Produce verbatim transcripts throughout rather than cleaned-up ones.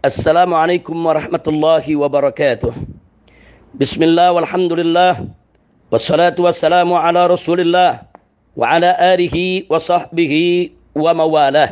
Assalamualaikum warahmatullahi wabarakatuh. Bismillah walhamdulillah. Wassalatu wassalamu ala rasulillah. Wa ala alihi wa sahbihi wa mawalah.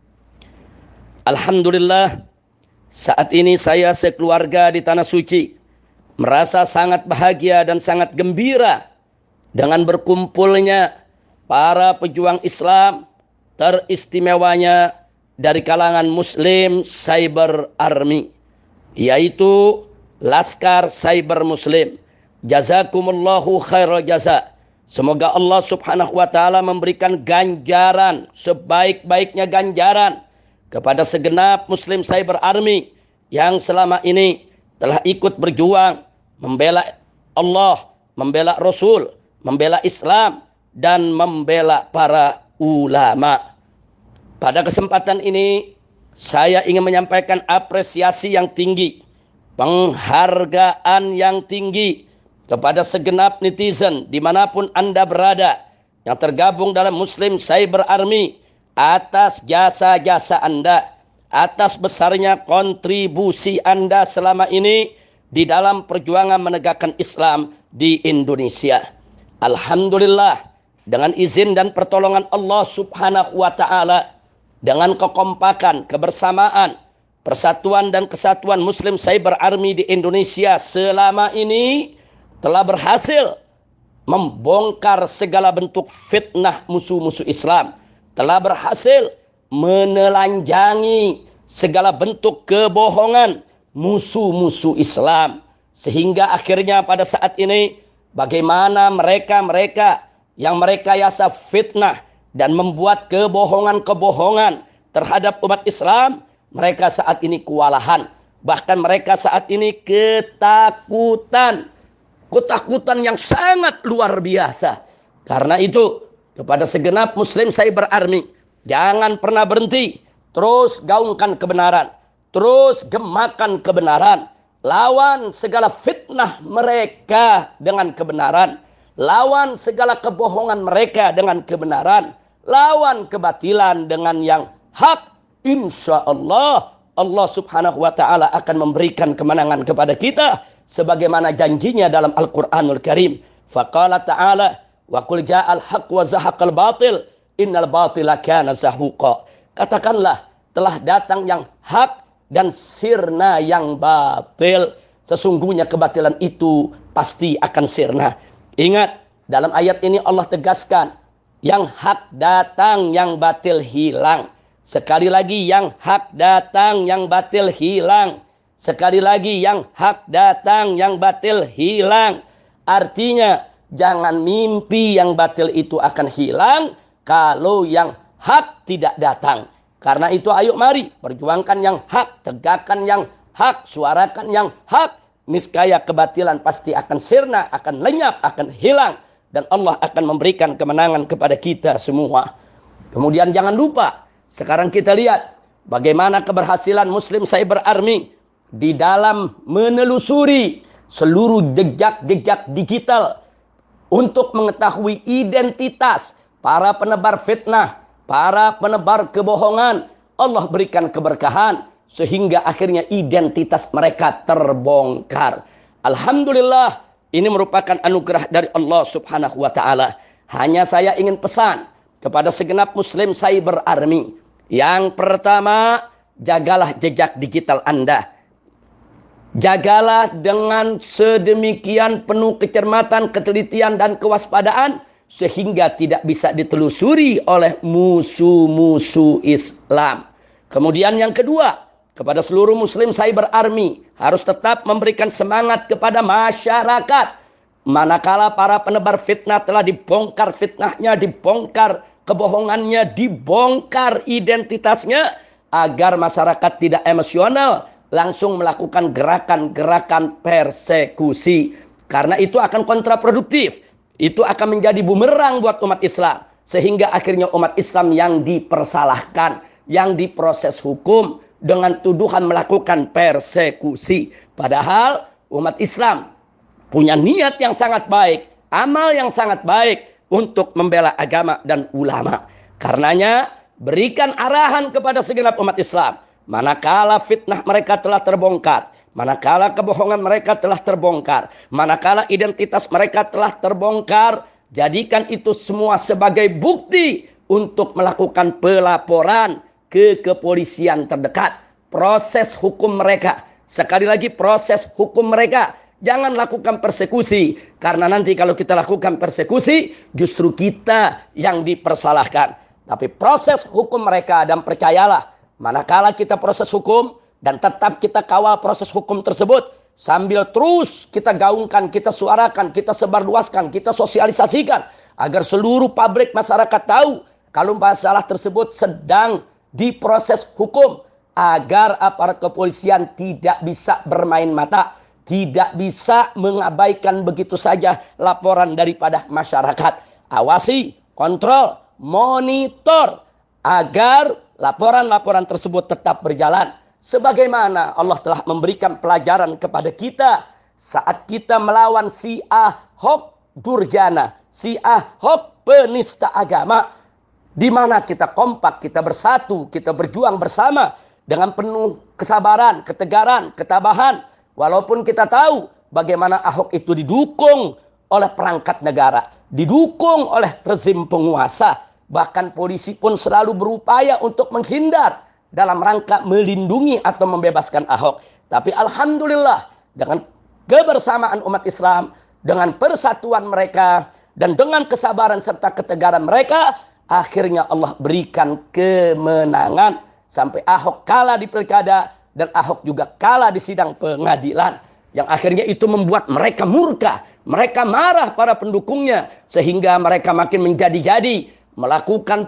Alhamdulillah, saat ini saya sekeluarga di Tanah Suci merasa sangat bahagia dan sangat gembira dengan berkumpulnya para pejuang Islam, teristimewanya dari kalangan Muslim Cyber Army, yaitu Laskar Cyber Muslim. Jazakumullahu khairal jaza. Semoga Allah subhanahu wa ta'ala memberikan ganjaran, sebaik-baiknya ganjaran kepada segenap Muslim Cyber Army yang selama ini telah ikut berjuang membela Allah, membela Rasul, membela Islam, dan membela para ulama. Pada kesempatan ini, saya ingin menyampaikan apresiasi yang tinggi, penghargaan yang tinggi kepada segenap netizen dimanapun Anda berada yang tergabung dalam Muslim Cyber Army atas jasa-jasa Anda, atas besarnya kontribusi Anda selama ini di dalam perjuangan menegakkan Islam di Indonesia. Alhamdulillah, dengan izin dan pertolongan Allah subhanahu wa ta'ala, dengan kekompakan, kebersamaan, persatuan dan kesatuan Muslim Cyber Army di Indonesia selama ini telah berhasil membongkar segala bentuk fitnah musuh-musuh Islam, telah berhasil menelanjangi segala bentuk kebohongan musuh-musuh Islam, sehingga akhirnya pada saat ini bagaimana mereka-mereka yang merekayasa fitnah dan membuat kebohongan-kebohongan terhadap umat Islam, mereka saat ini kewalahan. Bahkan mereka saat ini ketakutan. Ketakutan yang sangat luar biasa. Karena itu, kepada segenap Muslim Cyber Army, jangan pernah berhenti. Terus gaungkan kebenaran. Terus gemakan kebenaran. Lawan segala fitnah mereka dengan kebenaran. Lawan segala kebohongan mereka dengan kebenaran. Lawan kebatilan dengan yang hak. Insya Allah, Allah subhanahu wa ta'ala akan memberikan kemenangan kepada kita sebagaimana janjinya dalam Al-Quranul Karim. Faqala ta'ala, wa qul ja'al haq wa zahaqal batil, innal batila kana zahuqa. Katakanlah, telah datang yang hak dan sirna yang batil. Sesungguhnya kebatilan itu pasti akan sirna. Ingat, dalam ayat ini Allah tegaskan, yang hak datang, yang batil hilang. Sekali lagi, yang hak datang, yang batil hilang. Sekali lagi, yang hak datang, yang batil hilang. Artinya, jangan mimpi yang batil itu akan hilang kalau yang hak tidak datang. Karena itu ayo mari, perjuangkan yang hak, tegakkan yang hak, suarakan yang hak. Niscaya kebatilan pasti akan sirna, akan lenyap, akan hilang. Dan Allah akan memberikan kemenangan kepada kita semua. Kemudian jangan lupa, sekarang kita lihat bagaimana keberhasilan Muslim Cyber Army di dalam menelusuri seluruh jejak-jejak digital untuk mengetahui identitas para penebar fitnah, para penebar kebohongan. Allah berikan keberkahan sehingga akhirnya identitas mereka terbongkar. Alhamdulillah, ini merupakan anugerah dari Allah subhanahu wa ta'ala. Hanya saya ingin pesan kepada segenap Muslim Cyber Army. Yang pertama, jagalah jejak digital Anda. Jagalah dengan sedemikian penuh kecermatan, ketelitian, dan kewaspadaan sehingga tidak bisa ditelusuri oleh musuh-musuh Islam. Kemudian yang kedua, kepada seluruh Muslim Cyber Army harus tetap memberikan semangat kepada masyarakat. Manakala para penebar fitnah telah dibongkar fitnahnya, dibongkar kebohongannya, dibongkar identitasnya, agar masyarakat tidak emosional, langsung melakukan gerakan-gerakan persekusi. Karena itu akan kontraproduktif. Itu akan menjadi bumerang buat umat Islam. Sehingga akhirnya umat Islam yang dipersalahkan, yang diproses hukum dengan tuduhan melakukan persekusi. Padahal umat Islam punya niat yang sangat baik, amal yang sangat baik untuk membela agama dan ulama. Karenanya berikan arahan kepada segenap umat Islam. manakala fitnah mereka telah terbongkar, manakala kebohongan mereka telah terbongkar, manakala identitas mereka telah terbongkar, jadikan itu semua sebagai bukti untuk melakukan pelaporan ke kepolisian terdekat. Proses hukum mereka, sekali lagi proses hukum mereka, jangan lakukan persekusi, karena nanti kalau kita lakukan persekusi justru kita yang dipersalahkan. Tapi proses hukum mereka, dan percayalah, manakala kita proses hukum dan tetap kita kawal proses hukum tersebut, sambil terus kita gaungkan, kita suarakan, kita sebarluaskan, kita sosialisasikan agar seluruh publik masyarakat tahu kalau masalah tersebut sedang diproses hukum, agar aparat kepolisian tidak bisa bermain mata, tidak bisa mengabaikan begitu saja laporan daripada masyarakat. Awasi, kontrol, monitor agar laporan-laporan tersebut tetap berjalan. Sebagaimana Allah telah memberikan pelajaran kepada kita saat kita melawan si Ahok Durjana, si Ahok penista agama, di mana kita kompak, kita bersatu, kita berjuang bersama dengan penuh kesabaran, ketegaran, ketabahan. Walaupun kita tahu bagaimana Ahok itu didukung oleh perangkat negara, didukung oleh rezim penguasa, bahkan polisi pun selalu berupaya untuk menghindar dalam rangka melindungi atau membebaskan Ahok. Tapi alhamdulillah, dengan kebersamaan umat Islam, dengan persatuan mereka, dan dengan kesabaran serta ketegaran mereka, akhirnya Allah berikan kemenangan sampai Ahok kalah di pilkada dan Ahok juga kalah di sidang pengadilan, yang akhirnya itu membuat mereka murka, mereka marah para pendukungnya, sehingga mereka makin menjadi-jadi melakukan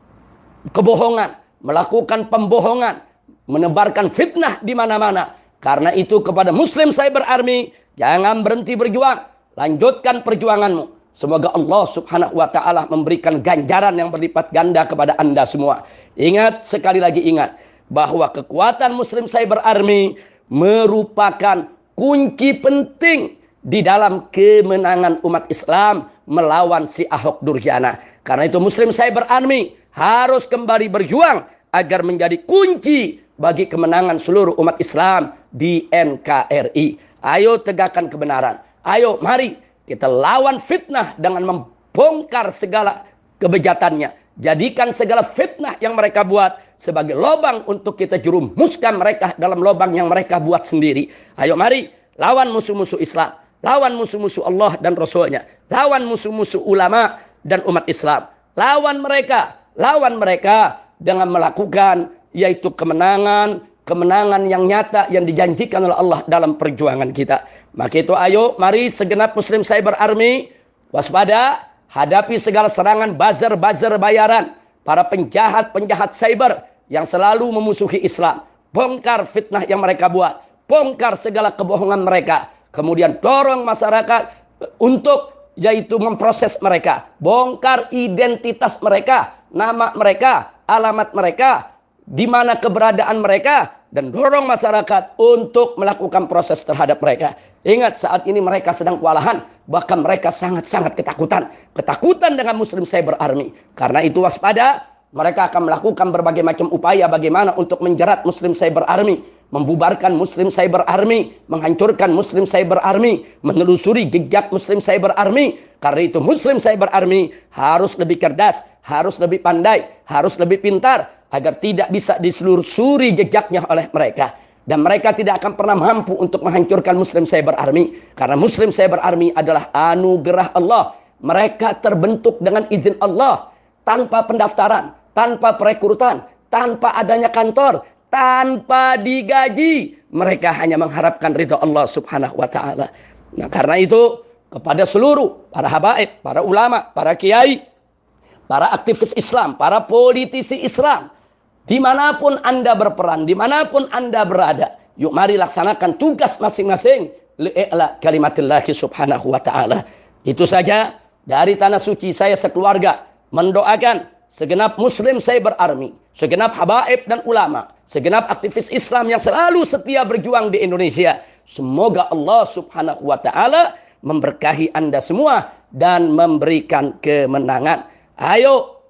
kebohongan, melakukan pembohongan, menebarkan fitnah di mana-mana. Karena itu kepada Muslim Cyber Army, jangan berhenti berjuang, lanjutkan perjuanganmu. Semoga Allah Subhanahu wa taala memberikan ganjaran yang berlipat ganda kepada Anda semua. Ingat, sekali lagi ingat, bahwa kekuatan Muslim Cyber Army merupakan kunci penting di dalam kemenangan umat Islam melawan si Ahok Durjana. Karena itu Muslim Cyber Army harus kembali berjuang agar menjadi kunci bagi kemenangan seluruh umat Islam di N K R I. Ayo tegakkan kebenaran. Ayo mari kita lawan fitnah dengan membongkar segala kebejatannya. Jadikan segala fitnah yang mereka buat sebagai lubang untuk kita jerumuskan mereka dalam lubang yang mereka buat sendiri. Ayo mari lawan musuh-musuh Islam, lawan musuh-musuh Allah dan Rasulnya, lawan musuh-musuh ulama dan umat Islam. Lawan mereka, lawan mereka dengan melakukan yaitu kemenangan, kemenangan yang nyata yang dijanjikan oleh Allah dalam perjuangan kita. Maka itu ayo mari segenap Muslim Cyber Army waspada, hadapi segala serangan buzzer-buzzer bayaran, para penjahat-penjahat cyber yang selalu memusuhi Islam. Bongkar fitnah yang mereka buat, bongkar segala kebohongan mereka, kemudian dorong masyarakat untuk yaitu memproses mereka, bongkar identitas mereka, nama mereka, alamat mereka, di mana keberadaan mereka, dan dorong masyarakat untuk melakukan proses terhadap mereka. Ingat, saat ini mereka sedang kewalahan, bahkan mereka sangat-sangat ketakutan. Ketakutan dengan Muslim Cyber Army. Karena itu waspada, mereka akan melakukan berbagai macam upaya bagaimana untuk menjerat Muslim Cyber Army, membubarkan Muslim Cyber Army, menghancurkan Muslim Cyber Army, menelusuri jejak Muslim Cyber Army. Karena itu Muslim Cyber Army harus lebih cerdas, harus lebih pandai, harus lebih pintar, agar tidak bisa diselusuri jejaknya oleh mereka. Dan mereka tidak akan pernah mampu untuk menghancurkan Muslim Cyber Army. Karena Muslim Cyber Army adalah anugerah Allah. Mereka terbentuk dengan izin Allah, tanpa pendaftaran, tanpa perekrutan, tanpa adanya kantor, tanpa digaji. Mereka hanya mengharapkan ridha Allah Subhanahu wa taala. Nah, karena itu kepada seluruh para habaib, para ulama, para kiai, para aktivis Islam, para politisi Islam, dimanapun Anda berperan, dimanapun Anda berada, yuk mari laksanakan tugas masing-masing li'ila kalimatillahi subhanahu wa ta'ala. Itu saja dari Tanah Suci, saya sekeluarga mendoakan segenap Muslim Cyber Army, segenap habaib dan ulama, segenap aktivis Islam yang selalu setia berjuang di Indonesia. Semoga Allah Subhanahu wa ta'ala memberkahi Anda semua dan memberikan kemenangan. Ayo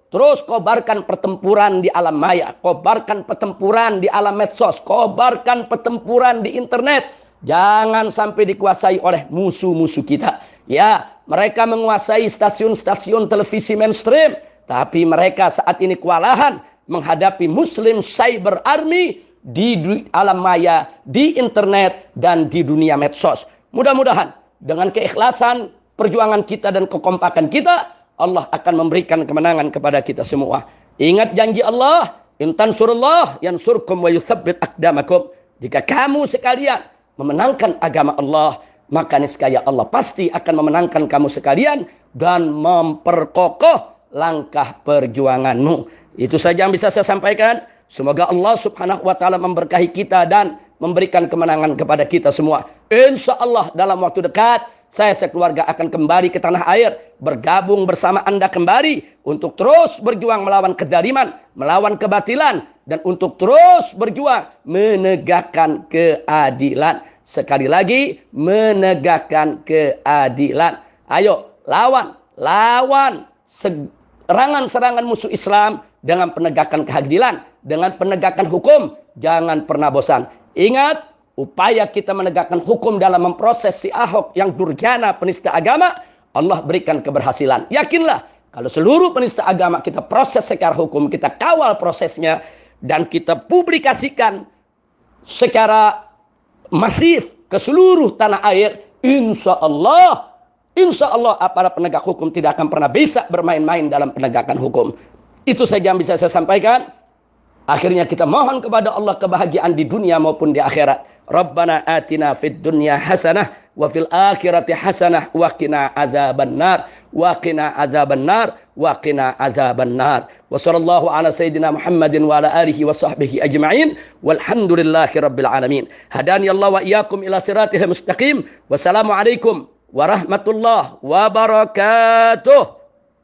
terus kobarkan pertempuran di alam maya, kobarkan pertempuran di alam medsos, kobarkan pertempuran di internet. Jangan sampai dikuasai oleh musuh-musuh kita. Ya, mereka menguasai stasiun-stasiun televisi mainstream, tapi mereka saat ini kewalahan menghadapi Muslim Cyber Army di alam maya, di internet, dan di dunia medsos. Mudah-mudahan dengan keikhlasan, perjuangan kita dan kekompakan kita, Allah akan memberikan kemenangan kepada kita semua. Ingat janji Allah, in tansurullah yansurkum wa yutsabbit aqdamakum. Jika kamu sekalian memenangkan agama Allah, maka niscaya Allah pasti akan memenangkan kamu sekalian dan memperkokoh langkah perjuanganmu. Itu saja yang bisa saya sampaikan. Semoga Allah subhanahu wa ta'ala memberkahi kita dan memberikan kemenangan kepada kita semua. Insya Allah dalam waktu dekat, saya sekeluarga akan kembali ke tanah air, bergabung bersama Anda kembali untuk terus berjuang melawan kezaliman, melawan kebatilan, dan untuk terus berjuang menegakkan keadilan. Sekali lagi, menegakkan keadilan. Ayo, lawan, lawan serangan-serangan musuh Islam dengan penegakan keadilan, dengan penegakan hukum. Jangan pernah bosan. Ingat, upaya kita menegakkan hukum dalam memproses si Ahok yang durjana penista agama, Allah berikan keberhasilan. Yakinlah, kalau seluruh penista agama kita proses secara hukum, kita kawal prosesnya, dan kita publikasikan secara masif ke seluruh tanah air, insya Allah, insya Allah aparat penegak hukum tidak akan pernah bisa bermain-main dalam penegakan hukum. Itu saja yang bisa saya sampaikan. Akhirnya kita mohon kepada Allah kebahagiaan di dunia maupun di akhirat. Rabbana atina fid dunya hasanah wa fil akhirati hasanah wa qina adzabannar wa qina adzabannar wa qina adzabannar. Wa sallallahu ala sayyidina Muhammadin wa ala alihi wa sahbihi ajma'in walhamdulillahi rabbil alamin. Hadani Allah wa iyyakum ila siratil mustaqim. Wassalamu alaikum warahmatullahi wabarakatuh.